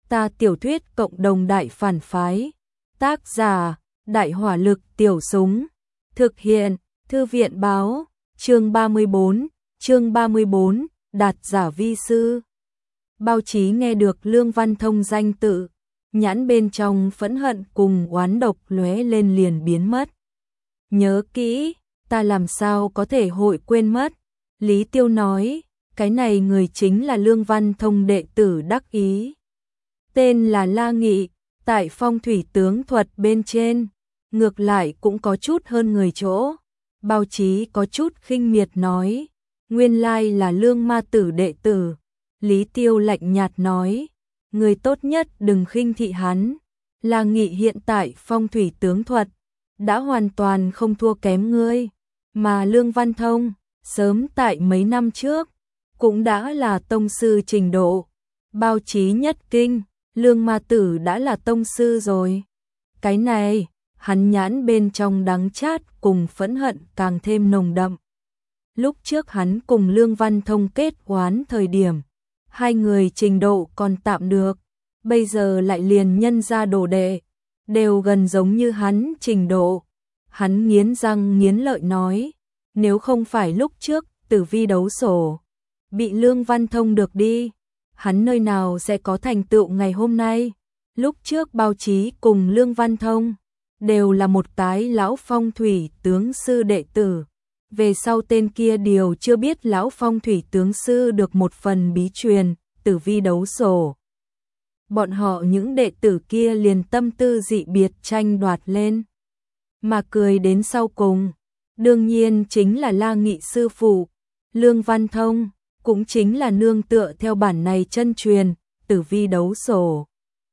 Ta tiểu thuyết cộng đồng đại phản phái. Tác giả, Đại hỏa lực tiểu súng. Thực hiện, Thư viện báo, chương 34, đạt giả vi sư. Bao Chí nghe được Lương Văn Thông danh tự, nhãn bên trong phẫn hận cùng oán độc lóe lên liền biến mất. Nhớ kỹ, ta làm sao có thể hội quên mất. Lý Tiêu nói, cái này người chính là Lương Văn Thông đệ tử đắc ý. Tên là La Nghị, tại phong thủy tướng thuật bên trên, ngược lại cũng có chút hơn người chỗ. Bao Chí có chút khinh miệt nói, nguyên lai là Lương ma tử đệ tử. Lý Tiêu lạnh nhạt nói, người tốt nhất đừng khinh thị hắn. La Nghị hiện tại phong thủy tướng thuật đã hoàn toàn không thua kém ngươi, mà Lương Văn Thông sớm tại mấy năm trước cũng đã là tông sư trình độ. Bao Chí nhất kinh, Lương ma tử đã là tông sư rồi. Cái này, hắn nhãn bên trong đắng chát cùng phẫn hận càng thêm nồng đậm. Lúc trước hắn cùng Lương Văn Thông kết oán thời điểm, hai người trình độ còn tạm được, bây giờ lại liền nhân ra đồ đệ, đều gần giống như hắn trình độ. Hắn nghiến răng nghiến lợi nói, nếu không phải lúc trước tử vi đấu sổ bị Lương Văn Thông được đi, hắn nơi nào sẽ có thành tựu ngày hôm nay. Lúc trước Bao Chí cùng Lương Văn Thông đều là một cái lão phong thủy tướng sư đệ tử. Về sau tên kia điều chưa biết lão phong thủy tướng sư được một phần bí truyền, tử vi đấu sổ. Bọn họ những đệ tử kia liền tâm tư dị biệt tranh đoạt lên. Mà cười đến sau cùng, đương nhiên chính là La Nghị sư phụ, Lương Văn Thông, cũng chính là nương tựa theo bản này chân truyền, tử vi đấu sổ.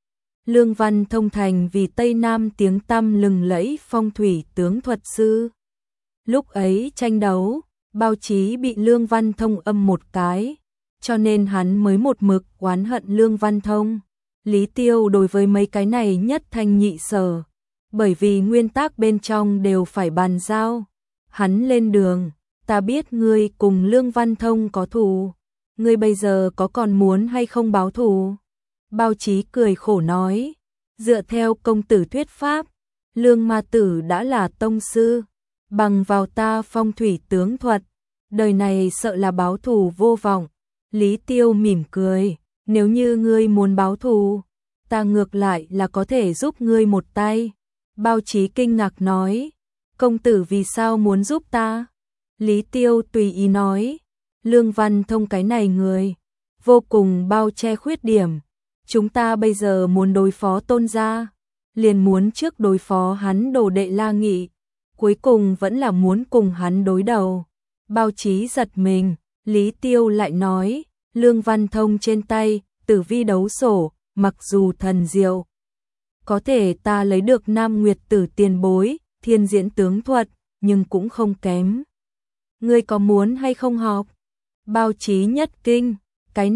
Lương Văn Thông thành vì Tây Nam tiếng tăm lừng lẫy phong thủy tướng thuật sư. Lúc ấy tranh đấu, Bao Chí bị Lương Văn Thông âm một cái, cho nên hắn mới một mực oán hận Lương Văn Thông. Lý Tiêu đối với mấy cái này nhất thanh nhị sở, bởi vì nguyên tắc bên trong đều phải bàn giao. Hắn lên đường, ta biết ngươi cùng Lương Văn Thông có thù, ngươi bây giờ có còn muốn hay không báo thù? Bao Chí cười khổ nói, dựa theo công tử thuyết pháp, Lương ma tử đã là tông sư, bằng vào ta phong thủy tướng thuật, đời này sợ là báo thù vô vọng. Lý Tiêu mỉm cười, nếu như ngươi muốn báo thù, ta ngược lại là có thể giúp ngươi một tay. Bao Chí kinh ngạc nói, công tử vì sao muốn giúp ta? Lý Tiêu tùy ý nói, Lương Văn Thông cái này người vô cùng bao che khuyết điểm, chúng ta bây giờ muốn đối phó Tôn gia, liền muốn trước đối phó hắn đồ đệ La Nghị, cuối cùng vẫn là muốn cùng hắn đối đầu. Bao Chí giật mình, Lý Tiêu lại nói, Lương Văn Thông trên tay tử vi đấu sổ, mặc dù thần diệu, có thể ta lấy được Nam Nguyệt Tử tiền bối, thiên diễn tướng thuật, nhưng cũng không kém. Ngươi có muốn hay không học? Bao Chí nhất kinh, cái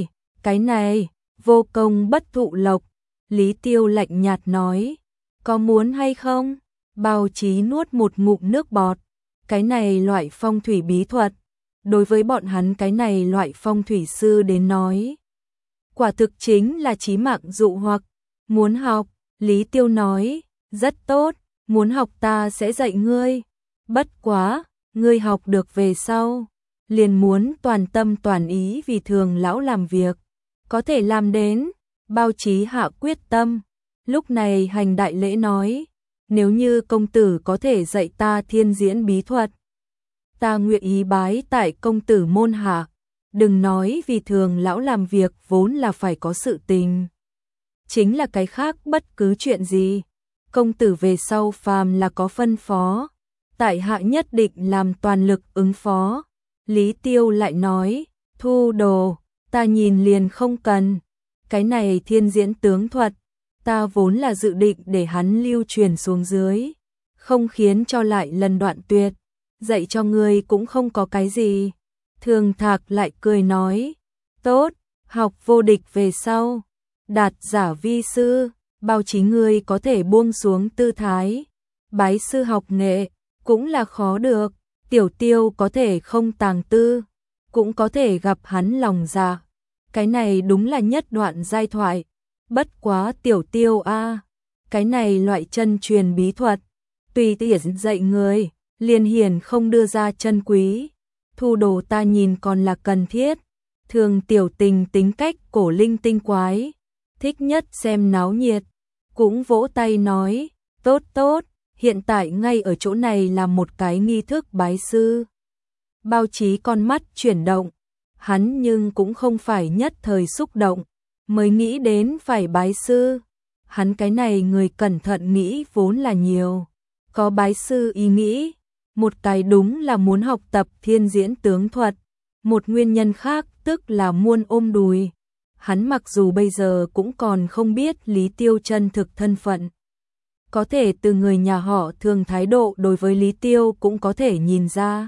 này, vô công bất thụ lộc. Lý Tiêu lạnh nhạt nói, có muốn hay không? Bao Chí nuốt một ngụm nước bọt, cái này loại phong thủy bí thuật, đối với bọn hắn cái này loại phong thủy sư đến nói, quả thực chính là chí mạng dụ hoặc. Muốn học? Lý Tiêu nói, rất tốt, muốn học ta sẽ dạy ngươi. Bất quá, ngươi học được về sau, liền muốn toàn tâm toàn ý vì thường lão làm việc, có thể làm đến. Bao Chí hạ quyết tâm, lúc này hành đại lễ nói, nếu như công tử có thể dạy ta thiên diễn bí thuật, ta nguyện ý bái tại công tử môn hạ. Đừng nói vì thường lão làm việc vốn là phải có sự tình, chính là cái khác bất cứ chuyện gì, công tử về sau phàm là có phân phó, tại hạ nhất định làm toàn lực ứng phó. Lý Tiêu lại nói, thu đồ, ta nhìn liền không cần, cái này thiên diễn tướng thuật, ta vốn là dự định để hắn lưu truyền xuống dưới, không khiến cho lại lần đoạn tuyệt, dạy cho ngươi cũng không có cái gì. Thường Thạc lại cười nói, tốt, học vô địch về sau, đạt giả vi sư. Bao Chí ngươi có thể buông xuống tư thái, bái sư học nghệ, cũng là khó được. Tiểu Tiêu có thể không tàng tư, cũng có thể gặp hắn lòng dạ, cái này đúng là nhất đoạn giai thoại. Bất quá Tiểu Tiêu a, cái này loại chân truyền bí thuật, tùy tiện dạy người, liền hiển không đưa ra chân quý. Thu đồ ta nhìn còn là cần thiết. Thường Tiểu Tình tính cách cổ linh tinh quái, thích nhất xem náo nhiệt, cũng vỗ tay nói, tốt tốt, hiện tại ngay ở chỗ này là một cái nghi thức bái sư. Bao Chí con mắt chuyển động, hắn nhưng cũng không phải nhất thời xúc động, mới nghĩ đến phải bái sư. Hắn cái này người cẩn thận nghĩ vốn là nhiều, có bái sư ý nghĩ, một cái đúng là muốn học tập thiên diễn tướng thuật, một nguyên nhân khác tức là muôn ôm đùi. Hắn mặc dù bây giờ cũng còn không biết Lý Tiêu chân thực thân phận, có thể từ người nhà họ Thường thái độ đối với Lý Tiêu cũng có thể nhìn ra.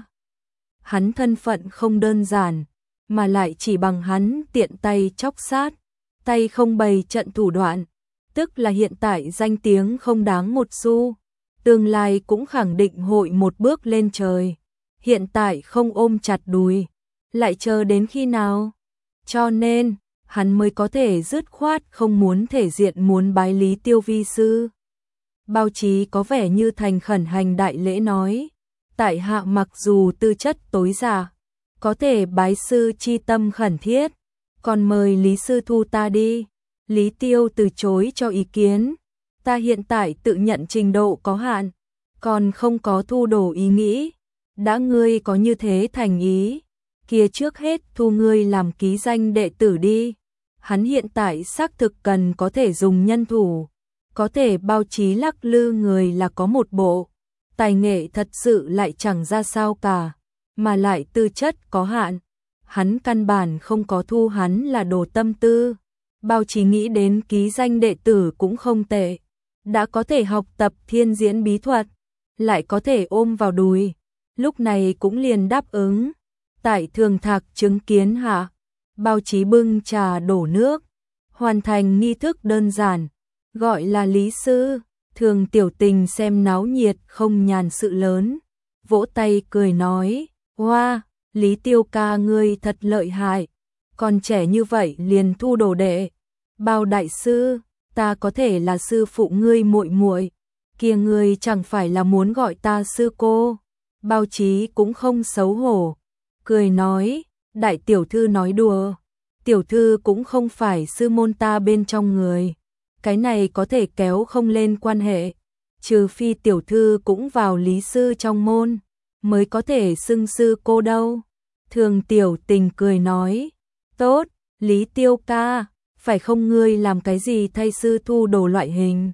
Hắn thân phận không đơn giản, mà lại chỉ bằng hắn tiện tay chóc sát, tay không bày trận thủ đoạn, tức là hiện tại danh tiếng không đáng một xu, tương lai cũng khẳng định hội một bước lên trời. Hiện tại không ôm chặt đùi, lại chờ đến khi nào? Cho nên, hắn mới có thể dứt khoát không muốn thể diện muốn bái Lý Tiêu vi sư. Bao Chí có vẻ như thành khẩn hành đại lễ nói, tại hạ mặc dù tư chất tối già, có thể bái sư chi tâm khẩn thiết, còn mời Lý sư thu ta đi. Lý Tiêu từ chối cho ý kiến, ta hiện tại tự nhận trình độ có hạn, còn không có thu đồ ý nghĩ, đã ngươi có như thế thành ý, kia trước hết thu ngươi làm ký danh đệ tử đi. Hắn hiện tại xác thực cần có thể dùng nhân thủ, có thể Bao Chí lắc lư người là có một bộ, tài nghệ thật sự lại chẳng ra sao cả, mà lại tư chất có hạn, hắn căn bản không có thu hắn là đồ tâm tư. Bao Chí nghĩ đến ký danh đệ tử cũng không tệ, đã có thể học tập thiên diễn bí thuật, lại có thể ôm vào đùi, lúc này cũng liền đáp ứng. Tại Thường Thạc chứng kiến hạ, Bao Chí bưng trà đổ nước, hoàn thành nghi thức đơn giản, gọi là Lý sư. Thường Tiểu Tình xem náo nhiệt không nhàn sự lớn, vỗ tay cười nói, hoa, Lý Tiêu ca ngươi thật lợi hại, còn trẻ như vậy liền thu đồ đệ. Bao đại sư, ta có thể là sư phụ ngươi muội muội, kia ngươi chẳng phải là muốn gọi ta sư cô. Bao Chí cũng không xấu hổ, cười nói, đại tiểu thư nói đùa, tiểu thư cũng không phải sư môn ta bên trong người, cái này có thể kéo không lên quan hệ, trừ phi tiểu thư cũng vào Lý sư trong môn, mới có thể xưng sư cô đâu. Thường Tiểu Tình cười nói, tốt, Lý Tiêu ca, phải không ngươi làm cái gì thay sư thu đồ loại hình,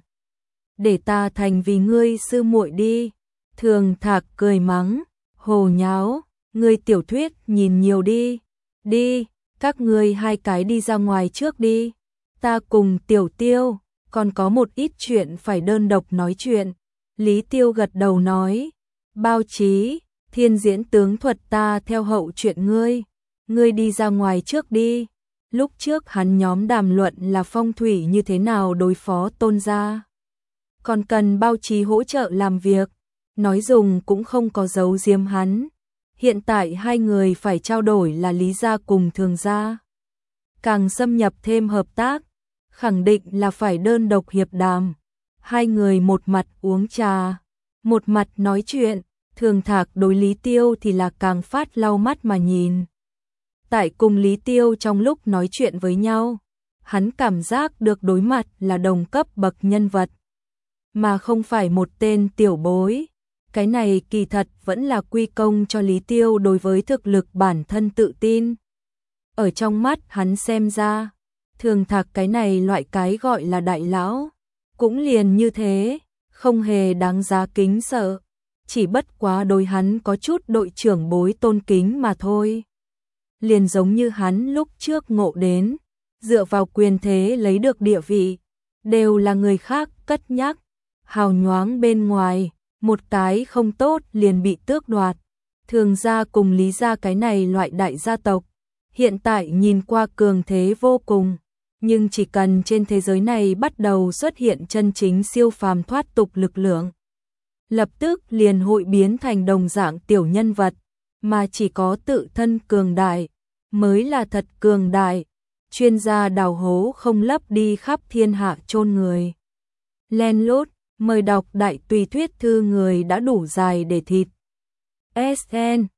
để ta thành vì ngươi sư muội đi. Thường Thạc cười mắng, hồ nháo, ngươi tiểu thuyết nhìn nhiều đi, đi, các ngươi hai cái đi ra ngoài trước đi, ta cùng Tiểu Tiêu, còn có một ít chuyện phải đơn độc nói chuyện. Lý Tiêu gật đầu nói, Bao Chí, thiên diễn tướng thuật ta theo hậu chuyện ngươi đi ra ngoài trước đi. Lúc trước hắn nhóm đàm luận là phong thủy như thế nào đối phó Tôn gia, còn cần Bao Chí hỗ trợ làm việc, nói dùng cũng không có giấu giếm hắn. Hiện tại hai người phải trao đổi là Lý gia cùng Thường gia, càng xâm nhập thêm hợp tác, khẳng định là phải đơn độc hiệp đàm. Hai người một mặt uống trà, một mặt nói chuyện. Thường Thạc đối Lý Tiêu thì là càng phát lau mắt mà nhìn. Tại cùng Lý Tiêu trong lúc nói chuyện với nhau, hắn cảm giác được đối mặt là đồng cấp bậc nhân vật, mà không phải một tên tiểu bối. Cái này kỳ thật vẫn là quy công cho Lý Tiêu đối với thực lực bản thân tự tin. Ở trong mắt hắn xem ra, Thường Thạc cái này loại cái gọi là đại lão, cũng liền như thế, không hề đáng giá kính sợ, chỉ bất quá đối hắn có chút đội trưởng bối tôn kính mà thôi. Liền giống như hắn lúc trước ngộ đến, dựa vào quyền thế lấy được địa vị, đều là người khác cất nhắc, hào nhoáng bên ngoài, một cái không tốt liền bị tước đoạt. Thường gia cùng Lý gia cái này loại đại gia tộc, hiện tại nhìn qua cường thế vô cùng, nhưng chỉ cần trên thế giới này bắt đầu xuất hiện chân chính siêu phàm thoát tục lực lượng, lập tức liền hội biến thành đồng dạng tiểu nhân vật, mà chỉ có tự thân cường đại mới là thật cường đại. chuyên gia đào hố không lấp đi khắp thiên hạ chôn người. Len lút, mời đọc đại tùy thuyết thư người đã đủ dài để thịt. SN